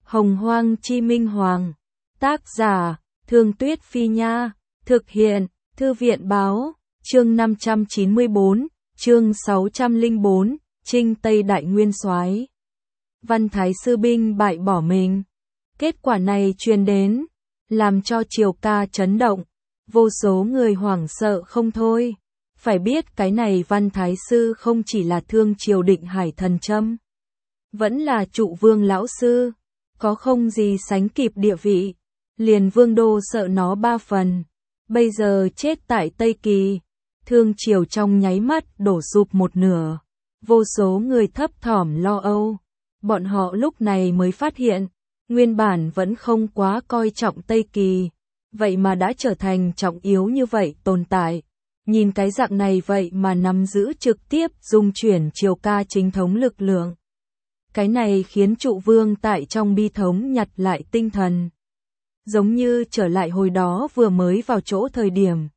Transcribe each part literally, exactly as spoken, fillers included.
Hồng Hoang Chi Minh Hoàng. Tác giả, Thương Tuyết Phi Nha. Thực hiện, Thư viện Báo. Chương năm trăm chín mươi bốn, chương sáu trăm lẻ bốn, Trinh Tây Đại Nguyên Soái. Văn Thái sư binh bại bỏ mình. Kết quả này truyền đến, làm cho Triều Ca chấn động, vô số người hoảng sợ không thôi. Phải biết cái này Văn Thái sư không chỉ là thương triều Định Hải Thần Châm, vẫn là Trụ Vương lão sư, có không gì sánh kịp địa vị, liền vương đô sợ nó ba phần. Bây giờ chết tại Tây Kỳ, thương triều trong nháy mắt đổ sụp một nửa, vô số người thấp thỏm lo âu. Bọn họ lúc này mới phát hiện, nguyên bản vẫn không quá coi trọng Tây Kỳ, vậy mà đã trở thành trọng yếu như vậy tồn tại. Nhìn cái dạng này vậy mà nắm giữ trực tiếp dung chuyển Triều Ca chính thống lực lượng. Cái này khiến Trụ Vương tại trong bi thống nhặt lại tinh thần. Giống như trở lại hồi đó vừa mới vào chỗ thời điểm.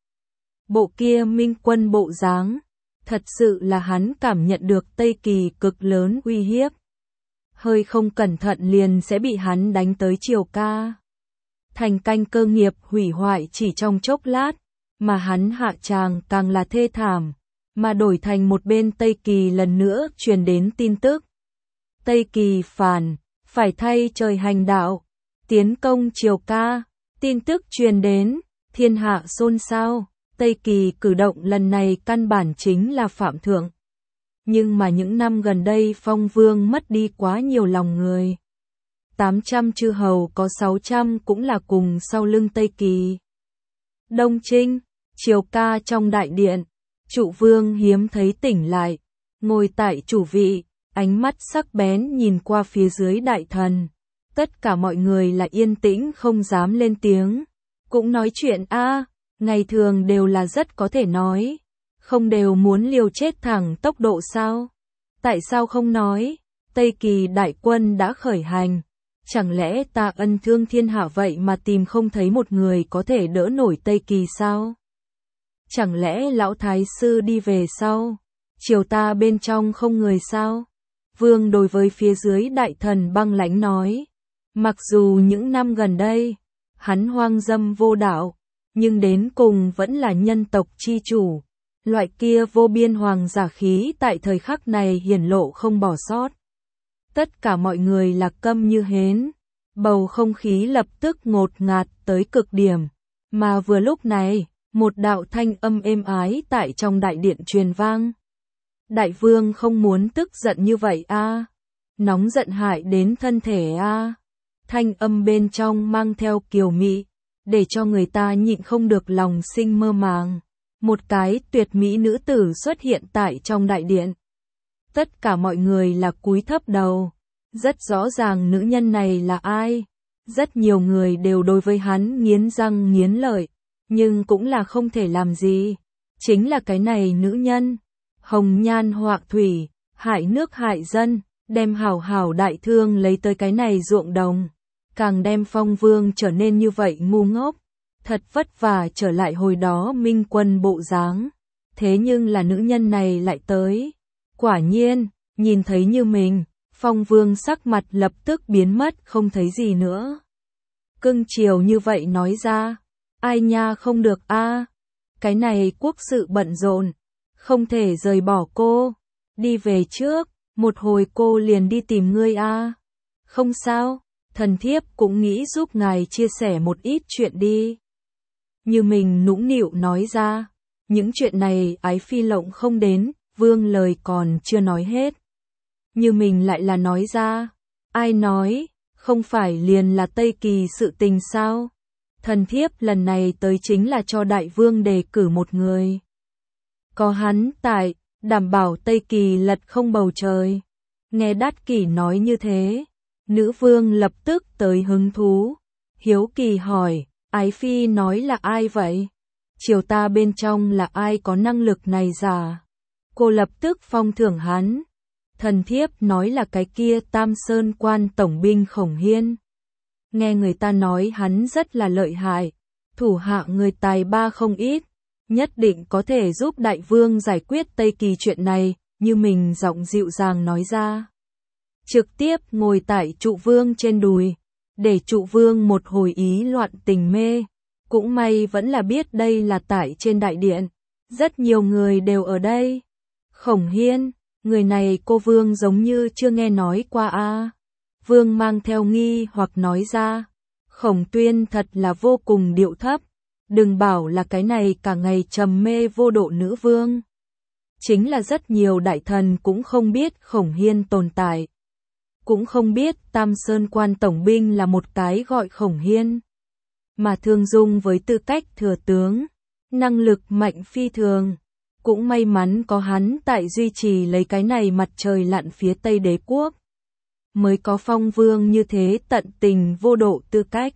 Bộ kia minh quân bộ dáng, thật sự là hắn cảm nhận được Tây Kỳ cực lớn uy hiếp. Hơi không cẩn thận liền sẽ bị hắn đánh tới Triều Ca. Thành canh cơ nghiệp hủy hoại chỉ trong chốc lát, mà hắn hạ tràng càng là thê thảm, mà đổi thành một bên Tây Kỳ lần nữa truyền đến tin tức. Tây Kỳ phản, phải thay trời hành đạo, tiến công Triều Ca, tin tức truyền đến, thiên hạ xôn xao, Tây Kỳ cử động lần này căn bản chính là phạm thượng. Nhưng mà những năm gần đây Phong Vương mất đi quá nhiều lòng người. tám trăm chư hầu có sáu trăm cũng là cùng sau lưng Tây Kỳ. Đông Trinh, Triều Ca trong đại điện, Trụ Vương hiếm thấy tỉnh lại, ngồi tại chủ vị, ánh mắt sắc bén nhìn qua phía dưới đại thần. Tất cả mọi người là yên tĩnh không dám lên tiếng, cũng nói chuyện a, ngày thường đều là rất có thể nói, không đều muốn liều chết thẳng tốc độ sao? Tại sao không nói? Tây Kỳ đại quân đã khởi hành, chẳng lẽ ta ân thương thiên hạ vậy mà tìm không thấy một người có thể đỡ nổi Tây Kỳ sao? Chẳng lẽ lão thái sư đi về sau, triều ta bên trong không người sao? Vương đối với phía dưới đại thần băng lãnh nói, mặc dù những năm gần đây, hắn hoang dâm vô đạo, nhưng đến cùng vẫn là nhân tộc chi chủ, loại kia vô biên hoàng giả khí tại thời khắc này hiển lộ không bỏ sót. Tất cả mọi người là câm như hến, bầu không khí lập tức ngột ngạt tới cực điểm, mà vừa lúc này, một đạo thanh âm êm ái tại trong đại điện truyền vang. Đại vương không muốn tức giận như vậy a, nóng giận hại đến thân thể a. Thanh âm bên trong mang theo kiều mị, để cho người ta nhịn không được lòng sinh mơ màng. Một cái tuyệt mỹ nữ tử xuất hiện tại trong đại điện. Tất cả mọi người là cúi thấp đầu, rất rõ ràng nữ nhân này là ai. Rất nhiều người đều đối với hắn nghiến răng nghiến lợi, nhưng cũng là không thể làm gì. Chính là cái này nữ nhân, hồng nhan họa thủy, hại nước hại dân, đem hảo hảo đại thương lấy tới cái này ruộng đồng, càng đem Phong Vương trở nên như vậy ngu ngốc, thật vất vả trở lại hồi đó minh quân bộ dáng. Thế nhưng là nữ nhân này lại tới, quả nhiên, nhìn thấy như mình, Phong Vương sắc mặt lập tức biến mất không thấy gì nữa. Cưng chiều như vậy nói ra, ai nha không được a, cái này quốc sự bận rộn, không thể rời bỏ cô, đi về trước, một hồi cô liền đi tìm ngươi a. Không sao, thần thiếp cũng nghĩ giúp ngài chia sẻ một ít chuyện đi. Như mình nũng nịu nói ra, những chuyện này ái phi lộng không đến, vương lời còn chưa nói hết. Như mình lại là nói ra, ai nói, không phải liền là Tây Kỳ sự tình sao? Thần thiếp lần này tới chính là cho đại vương đề cử một người. Có hắn tại, đảm bảo Tây Kỳ lật không bầu trời. Nghe Đát Kỷ nói như thế, nữ vương lập tức tới hứng thú, hiếu kỳ hỏi, ái phi nói là ai vậy? Triều ta bên trong là ai có năng lực này giả? Cô lập tức phong thưởng hắn. Thần thiếp nói là cái kia Tam Sơn quan tổng binh Khổng Hiên. Nghe người ta nói hắn rất là lợi hại, thủ hạ người tài ba không ít, nhất định có thể giúp đại vương giải quyết Tây Kỳ chuyện này, như mình giọng dịu dàng nói ra. Trực tiếp ngồi tại Trụ Vương trên đùi, để trụ vương một hồi ý loạn tình mê. Cũng may vẫn là biết đây là tại trên đại điện, rất nhiều người đều ở đây. Khổng Hiên, người này cô vương giống như chưa nghe nói qua a. À. Vương mang theo nghi hoặc nói ra, Khổng Tuyên thật là vô cùng điệu thấp, đừng bảo là cái này cả ngày trầm mê vô độ nữ vương. Chính là rất nhiều đại thần cũng không biết Khổng Hiên tồn tại. Cũng không biết Tam Sơn quan tổng binh là một cái gọi Khổng Hiên. Mà Thương Dung với tư cách thừa tướng, năng lực mạnh phi thường. Cũng may mắn có hắn tại duy trì lấy cái này mặt trời lặn phía Tây đế quốc. Mới có Phong Vương như thế tận tình vô độ tư cách.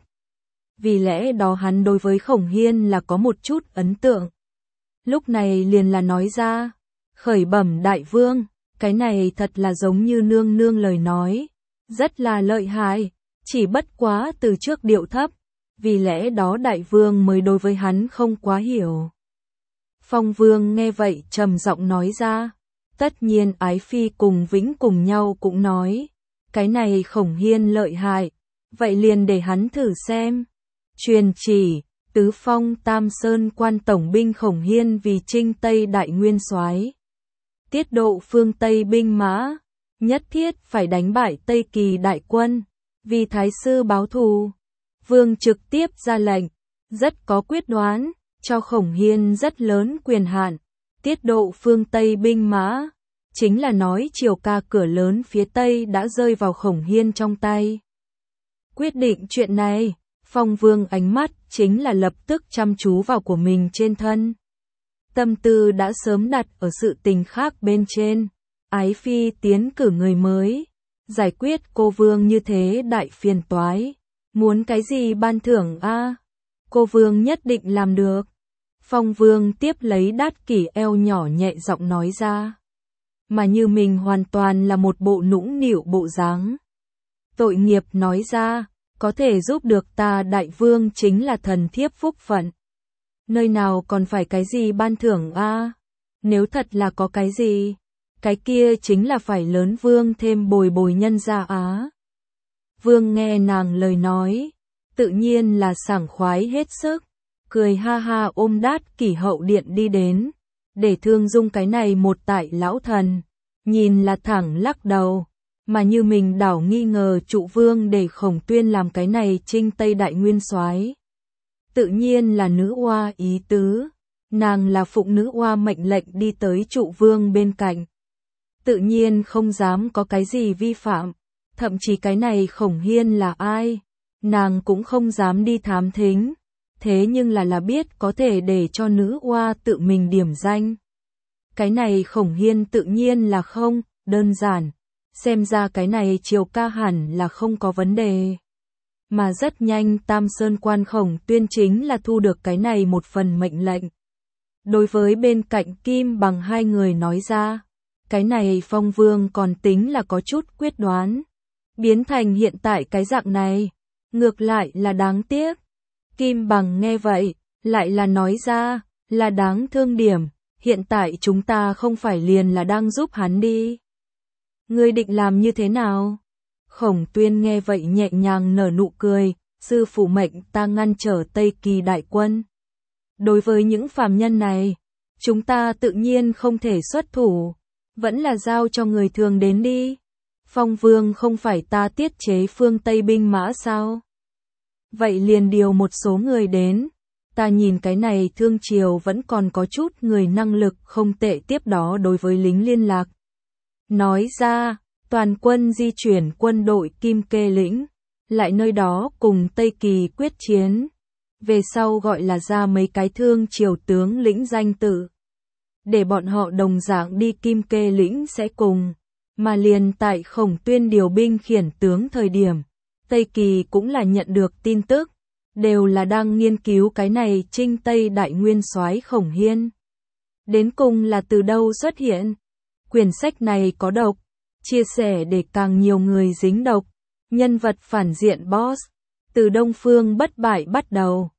Vì lẽ đó hắn đối với Khổng Hiên là có một chút ấn tượng. Lúc này liền là nói ra, khởi bẩm đại vương, cái này thật là giống như nương nương lời nói. Rất là lợi hại, chỉ bất quá từ trước điệu thấp. Vì lẽ đó đại vương mới đối với hắn không quá hiểu. Phong Vương nghe vậy trầm giọng nói ra, tất nhiên Ái Phi cùng Vĩnh cùng nhau cũng nói, cái này Khổng Hiên lợi hại, vậy liền để hắn thử xem. Truyền chỉ, tứ phong Tam Sơn quan tổng binh Khổng Hiên vì Trinh Tây đại nguyên soái, tiết độ phương Tây binh mã, nhất thiết phải đánh bại Tây Kỳ đại quân, vì thái sư báo thù. Vương trực tiếp ra lệnh, rất có quyết đoán, cho Khổng Hiên rất lớn quyền hạn. Tiết độ phương Tây binh mã, chính là nói triều ca cửa lớn phía Tây đã rơi vào Khổng Hiên trong tay. Quyết định chuyện này, Phong Vương ánh mắt chính là lập tức chăm chú vào của mình trên thân. Tâm tư đã sớm đặt ở sự tình khác bên trên. Ái Phi tiến cử người mới, giải quyết cô Vương như thế đại phiền toái. Muốn cái gì ban thưởng a? À? Cô Vương nhất định làm được. Phong Vương tiếp lấy Đát Kỷ eo nhỏ nhẹ giọng nói ra. Mà như mình hoàn toàn là một bộ nũng nịu bộ dáng. Tội nghiệp nói ra, có thể giúp được ta đại vương chính là thần thiếp phúc phận. Nơi nào còn phải cái gì ban thưởng a? À? Nếu thật là có cái gì, cái kia chính là phải lớn vương thêm bồi bồi nhân gia á. Vương nghe nàng lời nói, tự nhiên là sảng khoái hết sức, cười ha ha ôm Đát Kỷ hậu điện đi đến, để Thương Dung cái này một tại lão thần, nhìn là thẳng lắc đầu, mà như mình đảo nghi ngờ trụ vương để Khổng Tuyên làm cái này Trinh Tây đại nguyên soái. Tự nhiên là nữ oa ý tứ, nàng là phụng nữ oa mệnh lệnh đi tới trụ vương bên cạnh. Tự nhiên không dám có cái gì vi phạm. Thậm chí cái này Khổng Hiên là ai, nàng cũng không dám đi thám thính, thế nhưng là là biết có thể để cho nữ oa tự mình điểm danh. Cái này Khổng Hiên tự nhiên là không, đơn giản, xem ra cái này triều ca hẳn là không có vấn đề. Mà rất nhanh Tam Sơn quan Khổng Tuyên chính là thu được cái này một phần mệnh lệnh. Đối với bên cạnh Kim Bằng hai người nói ra, cái này Phong Vương còn tính là có chút quyết đoán. Biến thành hiện tại cái dạng này, ngược lại là đáng tiếc. Kim Bằng nghe vậy, lại là nói ra, là đáng thương điểm, hiện tại chúng ta không phải liền là đang giúp hắn đi. Ngươi định làm như thế nào? Khổng Tuyên nghe vậy nhẹ nhàng nở nụ cười, sư phụ mệnh ta ngăn trở Tây Kỳ đại quân. Đối với những phàm nhân này, chúng ta tự nhiên không thể xuất thủ, vẫn là giao cho người thường đến đi. Phong Vương không phải ta tiết chế phương Tây binh mã sao? Vậy liền điều một số người đến. Ta nhìn cái này Thương Triều vẫn còn có chút người năng lực không tệ tiếp đó đối với lính liên lạc. Nói ra, toàn quân di chuyển quân đội Kim Kê lĩnh, lại nơi đó cùng Tây Kỳ quyết chiến. Về sau gọi là ra mấy cái Thương Triều tướng lĩnh danh tự. Để bọn họ đồng dạng đi Kim Kê lĩnh sẽ cùng. Mà liền tại Khổng Tuyên điều binh khiển tướng thời điểm, Tây Kỳ cũng là nhận được tin tức, đều là đang nghiên cứu cái này Trinh Tây đại nguyên soái Khổng Hiên. Đến cùng là từ đâu xuất hiện? Quyển sách này có độc, chia sẻ để càng nhiều người dính độc, nhân vật phản diện boss, từ Đông Phương bất bại bắt đầu,